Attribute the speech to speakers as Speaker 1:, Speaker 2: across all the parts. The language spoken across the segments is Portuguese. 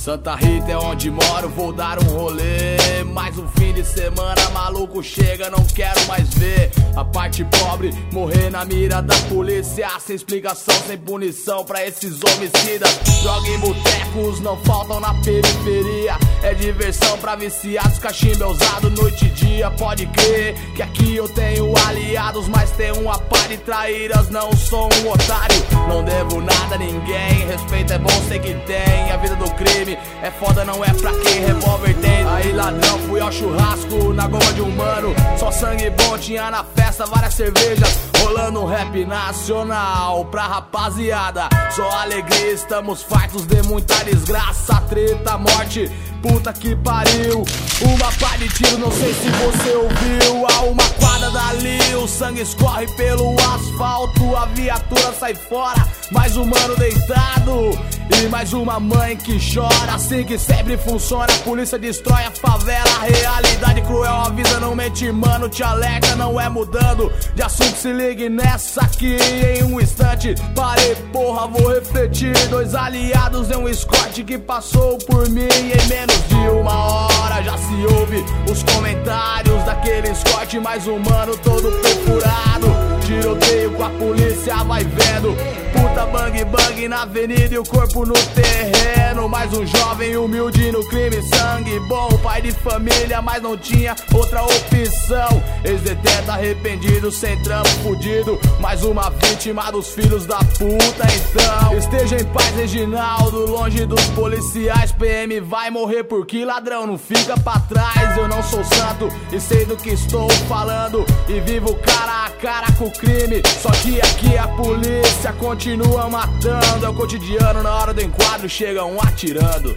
Speaker 1: Santa Rita é onde moro, vou dar um rolê. Mais um fim de semana, maluco chega, não quero mais ver a parte pobre morrer na mira da polícia. Sem explicação, sem punição pra esses homicidas. Droga em botecos não faltam na periferia. É diversão pra viciados, cachimbo é usado noite e dia. Pode crer que aqui eu tenho aliados, mas tenho uma pá de traíras, não sou um otário. Não devo nada a ninguém, respeito é bom, sei que tem. A vida do crime é foda, não é pra quem revólver tem. Aí ladrão, fui ao churrasco na goma de um mano. Só sangue bom, tinha na festa várias cervejas, rolando um rap nacional pra rapaziada. Só alegria, estamos fartos de muita desgraça. Treta, morte, puta que pariu. Uma pá de tiro, não sei se você ouviu. A uma quadra dali, o sangue escorre pelo asfalto. A viatura sai fora, mais um mano deitado e mais uma mãe que chora. Assim que sempre funciona, a polícia destrói a favela. A realidade cruel avisa, não mente mano, te alerta, não é mudando de assunto, se ligue nessa aqui em um instante. Parei, porra, vou refletir. Dois aliados em um escorte que passou por mim em menos de uma hora. Já se ouve os comentários daquele escorte, mais um mano todo perfurado. Tiroteio com a polícia, vai vendo. Puta bang bang na avenida e o corpo no terreno. Mais um jovem humilde no crime, sangue bom. Pai de família, mas não tinha outra opção. Ex-detento arrependido, sem trampo fudido. Mais uma vítima dos filhos da puta, então esteja em paz, Reginaldo, longe dos policiais. PM vai morrer porque ladrão não fica pra trás. Eu não sou santo e sei do que estou falando, e vivo cara a cara com o crime. Só que aqui a polícia continua matando. É o cotidiano, na hora do enquadro chegam atirando.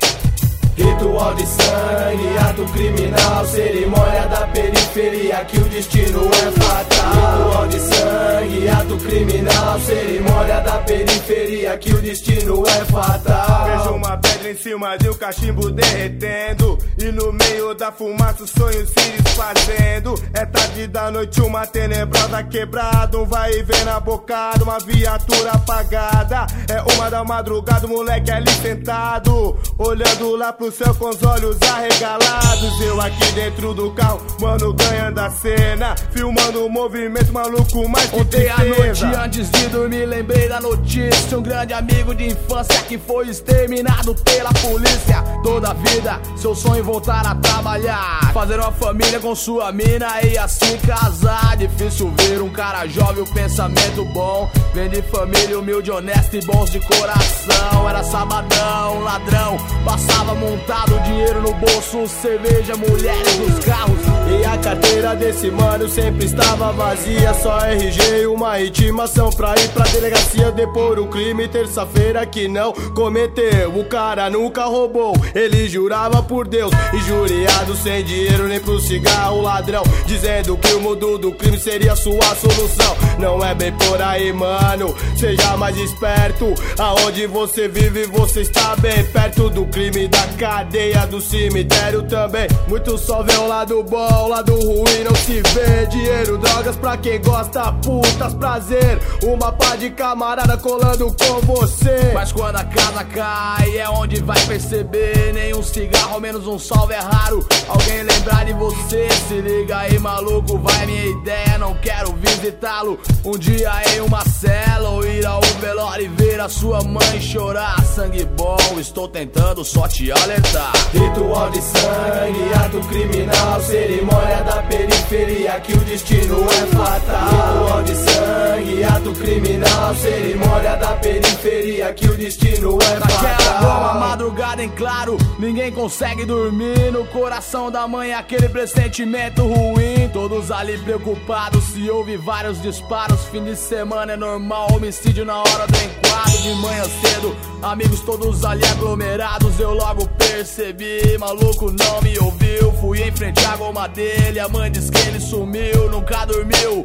Speaker 2: Ritual de sangue, ato criminal, cerimônia da periferia, que o destino é fatal. Ritual de sangue, ato criminal, cerimônia da periferia, que o destino é fatal.
Speaker 3: Vejo uma pedra em cima de um cachimbo derretendo, e no meio da fumaça os sonhos se desfazendo. É tarde da noite, uma tenebrosa quebrada, um vai e vem na bocada, uma viatura apagada. É 1 da madrugada, o moleque ali sentado, olhando lá pro céu com os olhos arregalados. Eu aqui dentro do carro, mano, ganhando a cena, filmando o movimento, maluco, mais que
Speaker 1: ontem à
Speaker 3: tristeza.
Speaker 1: noite, antes de dormir, lembrei da notícia. Um grande amigo de infância que foi exterminado pela polícia. Toda a vida, seu sonho voltar a trabalhar, fazer uma família com sua mina e assim casar. Difícil ver um cara jovem, o pensamento bom, vem de família humilde, honesta e bons de coração. Era sabadão, ladrão, passava montado, dinheiro no bolso, cerveja, mulheres nos carros.
Speaker 2: E a carteira desse mano sempre estava vazia, só RG e uma intimação pra ir pra delegacia depor o crime. Terça-feira que não cometeu, o cara nunca roubou, ele jurava por Deus, injuriado, sem dinheiro nem pro cigarro. Ladrão dizendo que o mundo do crime seria sua solução. Não é bem por aí, mano, seja mais esperto. Aonde você vive, você está bem perto do crime, da cadeia, do cemitério também. Muitos só vê o lado bom, o lado ruim não se vê. Dinheiro, drogas pra quem gosta, putas, prazer, uma pá de camarada colando com você.
Speaker 1: Mas quando a casa cai é onde vai perceber, nenhum cigarro, ao menos um salve é raro. Alguém lembrar de você, se liga aí maluco, vai minha ideia, não quero visitá-lo um dia em uma cela, ou ir ao velório e ver a sua mãe chorar. Sangue bom, estou tentando só te alertar.
Speaker 2: Ritual de sangue, ato criminal, cerimônia da periferia, que o destino é fatal. Ritual de sangue, ato criminal, cerimônia da periferia, que o destino é
Speaker 1: Naquela goma,
Speaker 2: fatal.
Speaker 1: madrugada em claro, ninguém consegue dormir. No coração da mãe aquele pressentimento ruim. Todos ali preocupados, se ouve vários disparos. Fim de semana é normal, homicídio na hora do enquadro. De manhã cedo, amigos todos ali aglomerados. Eu logo percebi, maluco não me ouviu. Fui em frente à goma dele, a mãe diz que ele sumiu, nunca dormiu.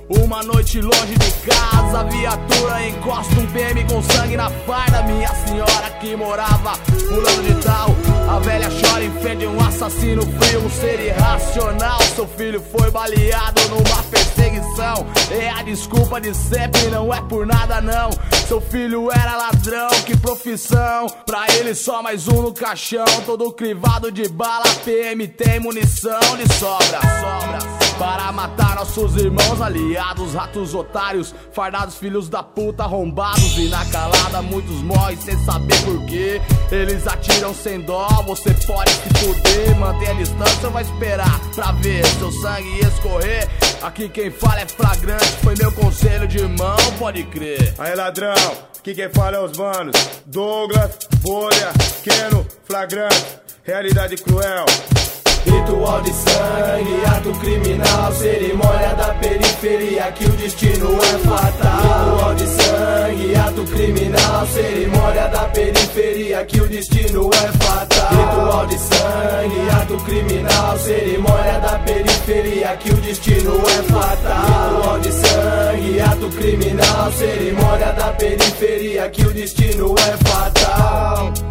Speaker 1: Uma noite longe de casa, a viatura encosta um PM com sangue na farda. Minha senhora que morava pulando de tal, a velha chora em frente de um assassino frio, um ser irracional. Seu filho foi baleado numa perseguição. É a desculpa de sempre, não é por nada não. Seu filho era ladrão, que profissão. Pra ele só mais um no caixão, todo crivado de bala. PM tem munição de sobra, para matar nossos irmãos aliados, ratos otários, fardados filhos da puta arrombados. E na calada muitos morrem sem saber porquê. Eles atiram sem dó, você pode se fuder. Mantenha a distância ou vai esperar pra ver seu sangue escorrer. Aqui quem fala é flagrante, foi meu conselho de irmão, pode crer.
Speaker 3: Aí ladrão, aqui quem fala é os manos Douglas, Bolha, Keno, flagrante, realidade cruel.
Speaker 2: Ritual de sangue, ato criminal, cerimônia da periferia, que o destino é fatal. Ritual de sangue, ato criminal, cerimônia da periferia, que o destino é fatal. Ritual de sangue, ato criminal, cerimônia da periferia, que o destino é fatal. Ritual de sangue, ato criminal, cerimônia da periferia, que o destino é fatal.